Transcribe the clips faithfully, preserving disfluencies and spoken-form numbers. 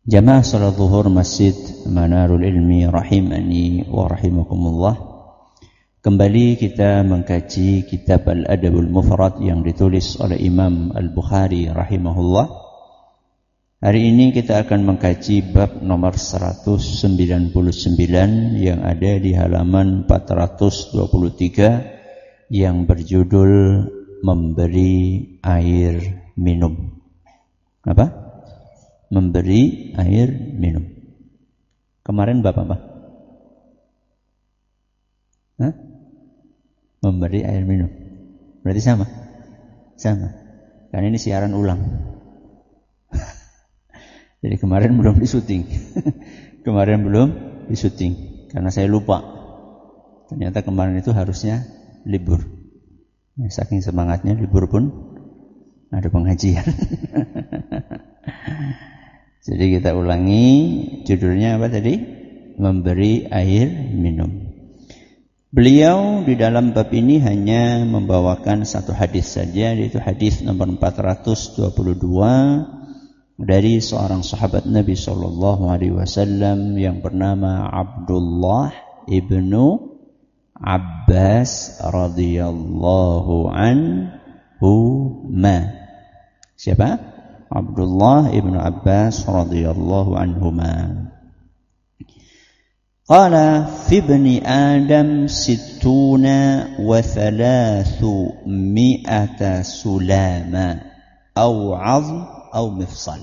Jamaah salat zuhur Masjid Manarul Ilmi rahimani wa rahimakumullah. Kembali kita mengkaji kitab Al-Adabul Mufrad yang ditulis oleh Imam Al-Bukhari rahimahullah. Hari ini kita akan mengkaji bab nomor seratus sembilan puluh sembilan yang ada di halaman empat ratus dua puluh tiga yang berjudul memberi air minum. Apa? Memberi air minum. Kemarin bab apa? Hah? Memberi air minum. Berarti sama? Sama. Karena ini siaran ulang. Jadi kemarin belum disuting. Kemarin belum disuting. Karena saya lupa. Ternyata kemarin itu harusnya libur. Ya, saking semangatnya libur pun ada pengajian. Jadi kita ulangi, judulnya apa tadi? Memberi air minum. Beliau di dalam bab ini hanya membawakan satu hadis saja, yaitu hadis nomor empat ratus dua puluh dua dari seorang sahabat Nabi sallallahu alaihi wasallam yang bernama Abdullah ibnu Abbas radhiyallahu anhu ma. Siapa? Abdullah ibnu Abbas radhiyallahu anhuma. Qala fi ibni Adam sittuna wa thalathu mi'ata sulama aw 'azm aw mifsal.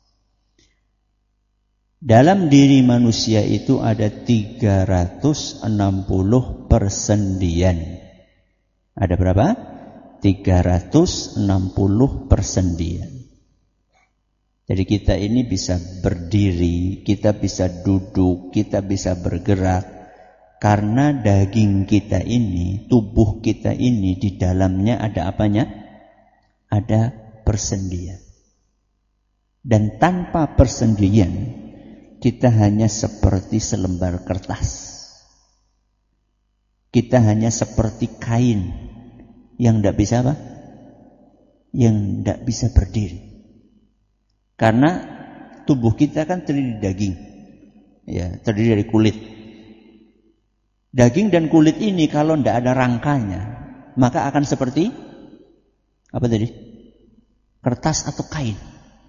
Dalam diri manusia itu ada tiga ratus enam puluh persendian. Ada berapa? tiga ratus enam puluh persendian. Jadi kita ini bisa berdiri, kita bisa duduk, kita bisa bergerak. Karena daging kita ini, tubuh kita ini di dalamnya ada apanya? Ada persendian. Dan tanpa persendian, kita hanya seperti selembar kertas. Kita hanya seperti kain yang tidak bisa apa? Yang tidak bisa berdiri. Karena tubuh kita kan terdiri dari daging, ya, terdiri dari kulit. Daging dan kulit ini kalau tidak ada rangkanya, maka akan seperti apa tadi? Kertas atau kain.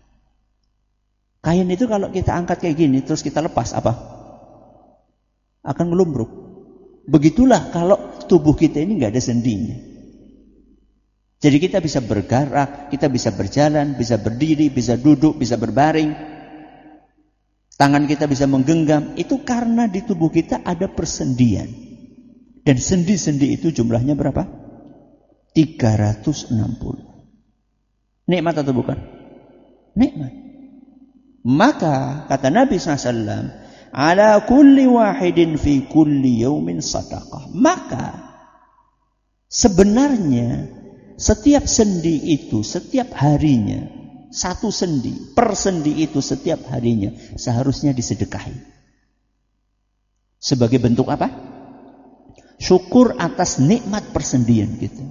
Kain itu kalau kita angkat kayak gini, terus kita lepas apa? Akan melumbruk. Begitulah kalau tubuh kita ini nggak ada sendinya. Jadi kita bisa bergerak, kita bisa berjalan, bisa berdiri, bisa duduk, bisa berbaring. Tangan kita bisa menggenggam. Itu karena di tubuh kita ada persendian. Dan sendi-sendi itu jumlahnya berapa? tiga ratus enam puluh. Nikmat atau bukan? Nikmat. Maka kata Nabi shallallahu alaihi wasallam, ala kulli wahidin fi kulli yaumin sadaqah. Maka sebenarnya setiap sendi itu, setiap harinya, satu sendi, per sendi itu setiap harinya seharusnya disedekahi. Sebagai bentuk apa? Syukur atas nikmat persendian kita.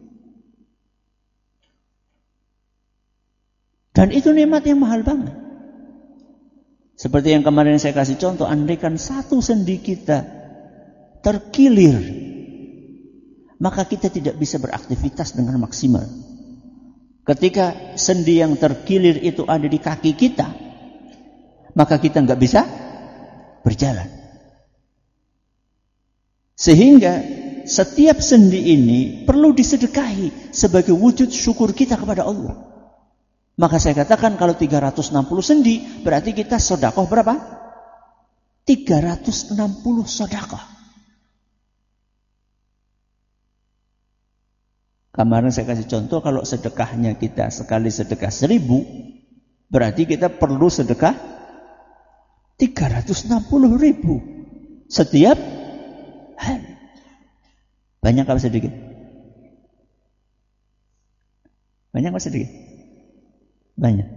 Dan itu nikmat yang mahal banget. Seperti yang kemarin saya kasih contoh, andaikan satu sendi kita terkilir, maka kita tidak bisa beraktivitas dengan maksimal. Ketika sendi yang terkilir itu ada di kaki kita, maka kita nggak bisa berjalan. Sehingga setiap sendi ini perlu disedekahi sebagai wujud syukur kita kepada Allah. Maka saya katakan kalau tiga ratus enam puluh sendi, berarti kita sedekah berapa? tiga ratus enam puluh sedekah. Kemarin saya kasih contoh, kalau sedekahnya kita sekali sedekah seribu, berarti kita perlu sedekah tiga ratus enam puluh ribu setiap hari. Banyak apa sedikit? Banyak apa sedikit? Banyak.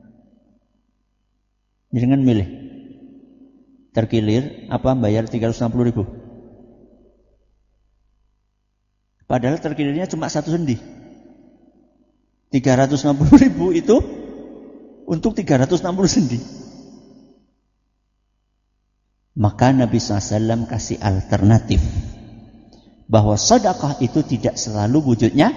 Jangan milih. Terkilir apa bayar tiga ratus enam puluh ribu? Padahal terkilirnya cuma satu sendi. tiga ratus enam puluh ribu itu untuk tiga ratus enam puluh sendi. Maka Nabi shallallahu alaihi wasallam kasih alternatif bahwa sedekah itu tidak selalu wujudnya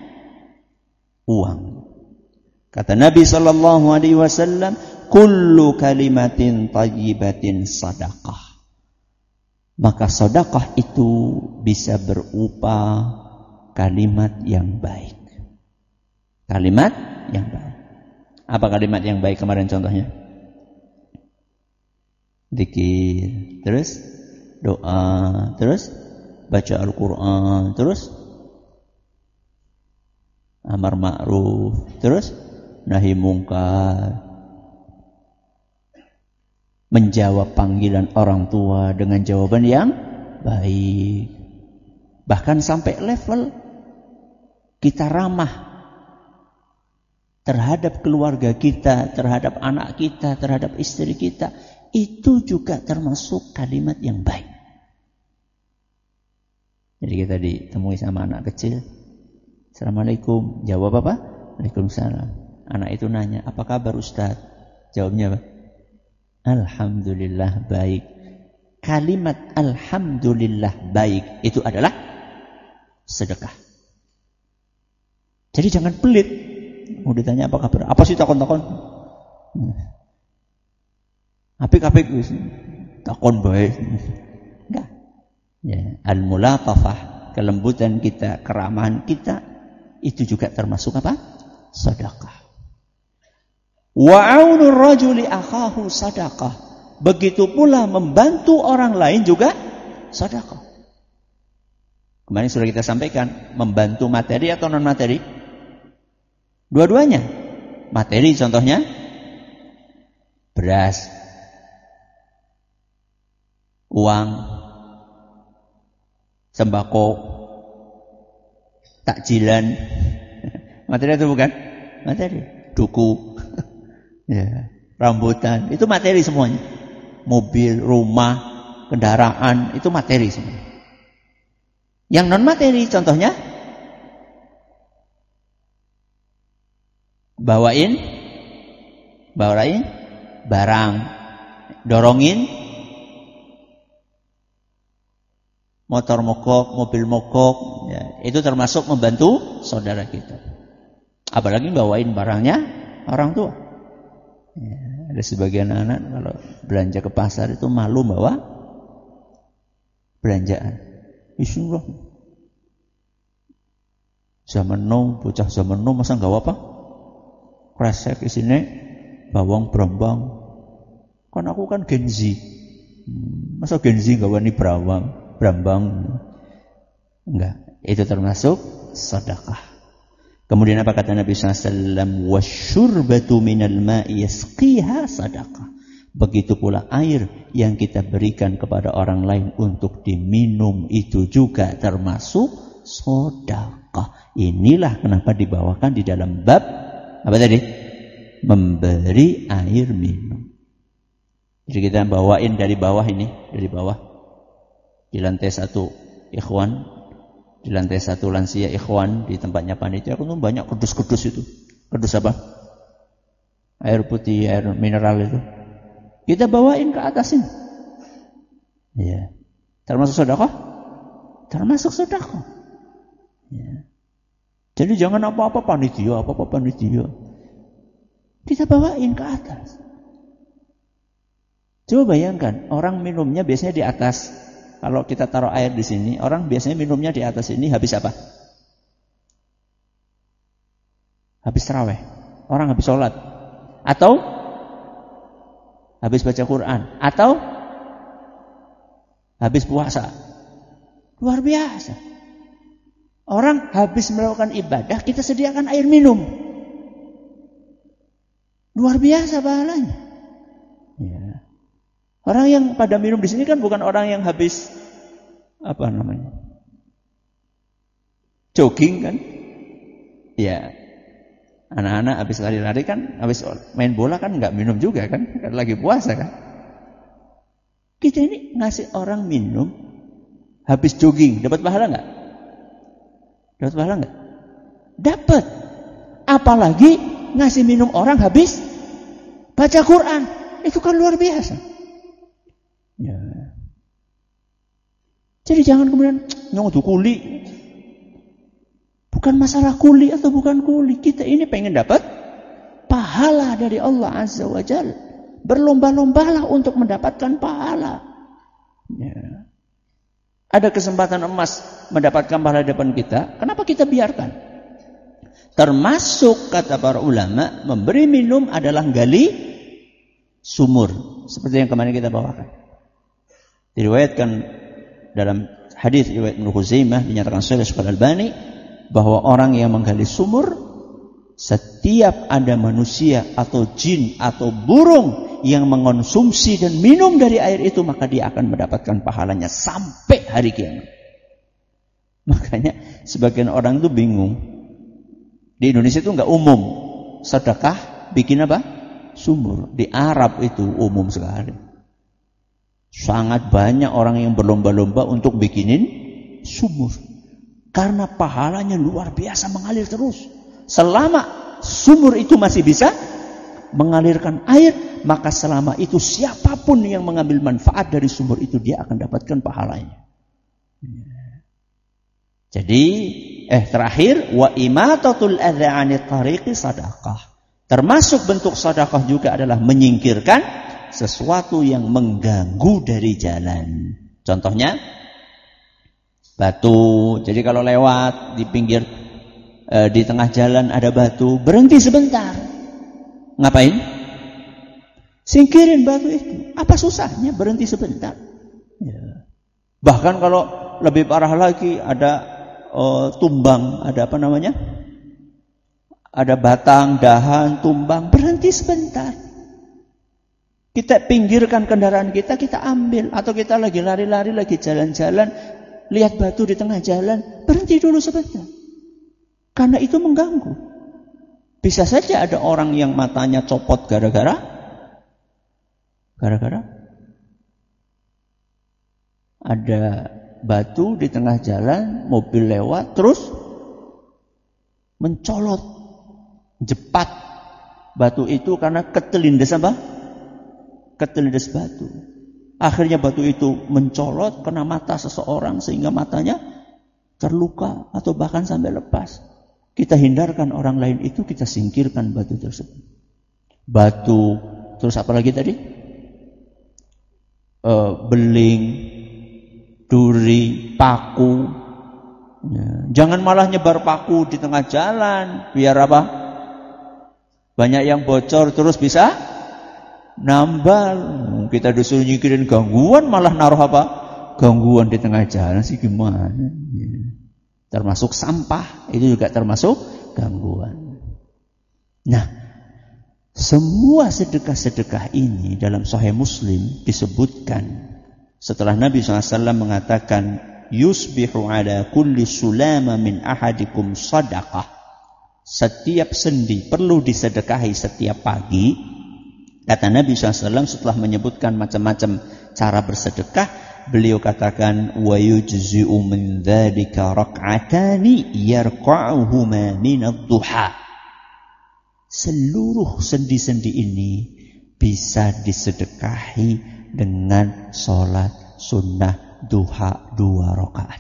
uang. Kata Nabi shallallahu alaihi wasallam, kullu kalimatin thayyibatin sedekah. Maka sedekah itu bisa berupa kalimat yang baik. Kalimat yang baik. Apa kalimat yang baik kemarin contohnya? Zikir, terus doa, terus baca Al-Quran, terus amar ma'ruf, terus nahi mungkar, menjawab panggilan orang tua dengan jawaban yang baik. Bahkan sampai level kita ramah terhadap keluarga kita, terhadap anak kita, terhadap istri kita. Itu juga termasuk kalimat yang baik. Jadi kita ditemui sama anak kecil. Assalamualaikum. Jawab apa? Waalaikumsalam. Anak itu nanya, apa kabar Ustaz? Jawabnya apa? Alhamdulillah baik. Kalimat Alhamdulillah baik itu adalah sedekah. Jadi jangan pelit. Mau ditanya apa kabar? Apa sih takon-takon? Apik-apik takon baik. Enggak. Ya, al-mulatafah, kelembutan kita, keramahan kita itu juga termasuk apa? Sedekah. Wa 'aunur rajuli akhahu sedekah. Begitu pula membantu orang lain juga sedekah. Kemarin sudah kita sampaikan, membantu materi atau non materi? Dua-duanya. Materi contohnya beras, uang, sembako, takjilan. Materi itu bukan? Materi. Duku, ya, rambutan, itu materi semuanya. Mobil, rumah, kendaraan, itu materi semua. Yang non materi contohnya bawain, bawain barang, dorongin motor mogok, mobil mogok, ya, itu termasuk membantu saudara kita. Apalagi bawain barangnya orang tua. Ya, ada sebagian anak kalau belanja ke pasar itu malu bawa belanjaan. Bismillah. Zaman now, bocah zaman now masa nggak apa? Kresek di sini, bawang brambang. Kan aku kan Gen Z. Masa Gen Z nggak wani brawang? Brambang. Enggak, itu termasuk sedekah. Kemudian apa kata Nabi shallallahu alaihi wasallam? Wasyurbatu minal ma'i yasqiha sedekah. Begitu pula air yang kita berikan kepada orang lain untuk diminum itu juga termasuk sedekah. Inilah kenapa dibawakan di dalam bab apa tadi? Memberi air minum. Jadi kita bawain dari bawah ini, dari bawah. Di lantai satu ikhwan, di lantai satu lansia ikhwan, di tempatnya panitia aku tuh banyak kerdus-kerdus itu. Kerdus apa? Air putih, air mineral itu. Kita bawain ke atas ini. Ya. Termasuk sedekah? Termasuk sedekah. Ya. Jadi jangan apa-apa panitia, apa-apa panitia. Kita bawain ke atas. Coba bayangkan, orang minumnya biasanya di atas. Kalau kita taruh air di sini, orang biasanya minumnya di atas ini habis apa? Habis tarawih. Orang habis sholat. Atau habis baca Quran. Atau habis puasa. Luar biasa. Orang habis melakukan ibadah, kita sediakan air minum. Luar biasa pahalanya. Ya. Orang yang pada minum di sini kan bukan orang yang habis apa namanya? Jogging kan? Ya. Anak-anak habis lari-lari kan, habis main bola kan enggak minum juga kan? Kan lagi puasa kan? Kita ini ngasih orang minum habis jogging, dapat pahala enggak? Dapat pahala enggak? Dapat. Apalagi ngasih minum orang habis baca Quran. Itu kan luar biasa. Ya. Jadi jangan kemudian nyong tuh kuli. Bukan masalah kuli atau bukan kuli. Kita ini pengen dapat pahala dari Allah Azza wa Jalla. Berlomba-lombalah untuk mendapatkan pahala. Ya. Ada kesempatan emas mendapatkan pahala di depan kita. Kenapa kita biarkan? Termasuk kata para ulama, memberi minum adalah gali sumur. Seperti yang kemarin kita bawakan. Diriwayatkan dalam hadis riwayat Ibnu Khuzaimah, dinyatakan sahih oleh Al-Albani, bahwa orang yang menggali sumur, setiap ada manusia atau jin atau burung yang mengonsumsi dan minum dari air itu, maka dia akan mendapatkan pahalanya sampai hari kiamat. Makanya sebagian orang itu bingung. Di Indonesia itu enggak umum sedekah bikin apa? Sumur. Di Arab itu umum sekali. Sangat banyak orang yang berlomba-lomba untuk bikinin sumur. Karena pahalanya luar biasa mengalir terus. Selama sumur itu masih bisa mengalirkan air, maka selama itu siapapun yang mengambil manfaat dari sumur itu, dia akan dapatkan pahalanya. Jadi, eh terakhir, wa imatatul adza 'anit tariqi sadaqah. Termasuk bentuk sedekah juga adalah menyingkirkan sesuatu yang mengganggu dari jalan. Contohnya batu. Jadi kalau lewat di pinggir e, di tengah jalan ada batu, berhenti sebentar. Ngapain? Singkirin batu itu. Apa susahnya berhenti sebentar? Ya. Bahkan kalau lebih parah lagi, ada e, tumbang, ada apa namanya? Ada batang, dahan, tumbang, berhenti sebentar. Kita pinggirkan kendaraan kita, kita ambil. Atau kita lagi lari-lari, lagi jalan-jalan, lihat batu di tengah jalan, berhenti dulu sebentar. Karena itu mengganggu. Bisa saja ada orang yang matanya copot gara-gara gara-gara ada batu di tengah jalan, mobil lewat, terus mencolot, jepat batu itu karena ketelindas apa? Ketelindas batu. Akhirnya batu itu mencolot kena mata seseorang sehingga matanya terluka atau bahkan sampai lepas. Kita hindarkan orang lain itu, kita singkirkan batu tersebut. Batu, terus apa lagi tadi? E, beling, duri, paku. Ya. Jangan malah nyebar paku di tengah jalan. Biar apa? Banyak yang bocor terus bisa nambal. Kita disuruh nyikirin gangguan, malah naruh apa? Gangguan di tengah jalan sih gimana? Ya. Termasuk sampah, itu juga termasuk gangguan. Nah, semua sedekah-sedekah ini dalam Sahih Muslim disebutkan setelah Nabi shallallahu alaihi wasallam mengatakan, yusbihu ala kulli sulama min ahadikum sadaqah. Setiap sendi perlu disedekahi setiap pagi. Kata Nabi shallallahu alaihi wasallam setelah menyebutkan macam-macam cara bersedekah, beliau katakan, wa yujzi'u min dzalika rak'atani yarqa'uhuma min ad-duha. Seluruh sendi-sendi ini bisa disedekahi dengan sholat sunnah duha dua rakaat.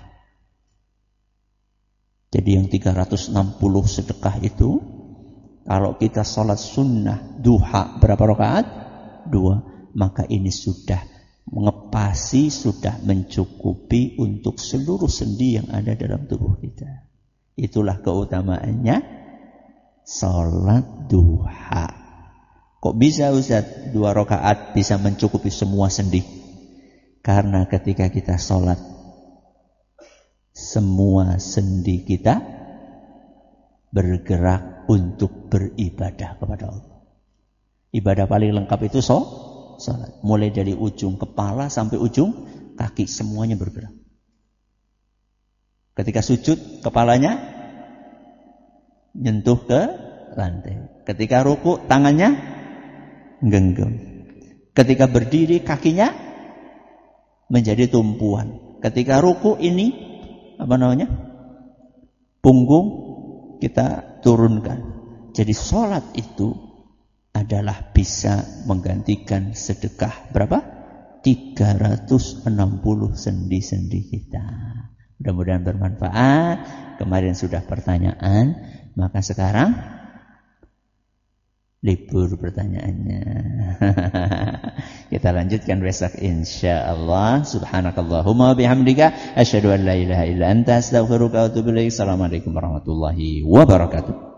Jadi yang tiga ratus enam puluh sedekah itu, kalau kita sholat sunnah duha berapa rakaat? Dua. Maka ini sudah mengepasi, sudah mencukupi untuk seluruh sendi yang ada dalam tubuh kita. Itulah keutamaannya sholat duha. Kok bisa Ustaz dua rakaat bisa mencukupi semua sendi? Karena ketika kita sholat, semua sendi kita bergerak untuk beribadah kepada Allah. Ibadah paling lengkap itu sholat. Salat. Mulai dari ujung kepala sampai ujung kaki, semuanya bergerak. Ketika sujud, kepalanya nyentuh ke lantai. Ketika ruku, tangannya genggam. Ketika berdiri, kakinya menjadi tumpuan. Ketika ruku, ini apa namanya? Punggung kita turunkan. Jadi sholat itu adalah bisa menggantikan sedekah berapa? tiga ratus enam puluh sendi-sendi kita. Mudah-mudahan bermanfaat. Kemarin sudah pertanyaan, maka sekarang libur pertanyaannya. Kita lanjutkan besok insyaallah. Subhanakallahumma bihamdika asyhadu an la ilaha illa anta astaghfiruka wa atubu ilaik. Assalamualaikum warahmatullahi wabarakatuh.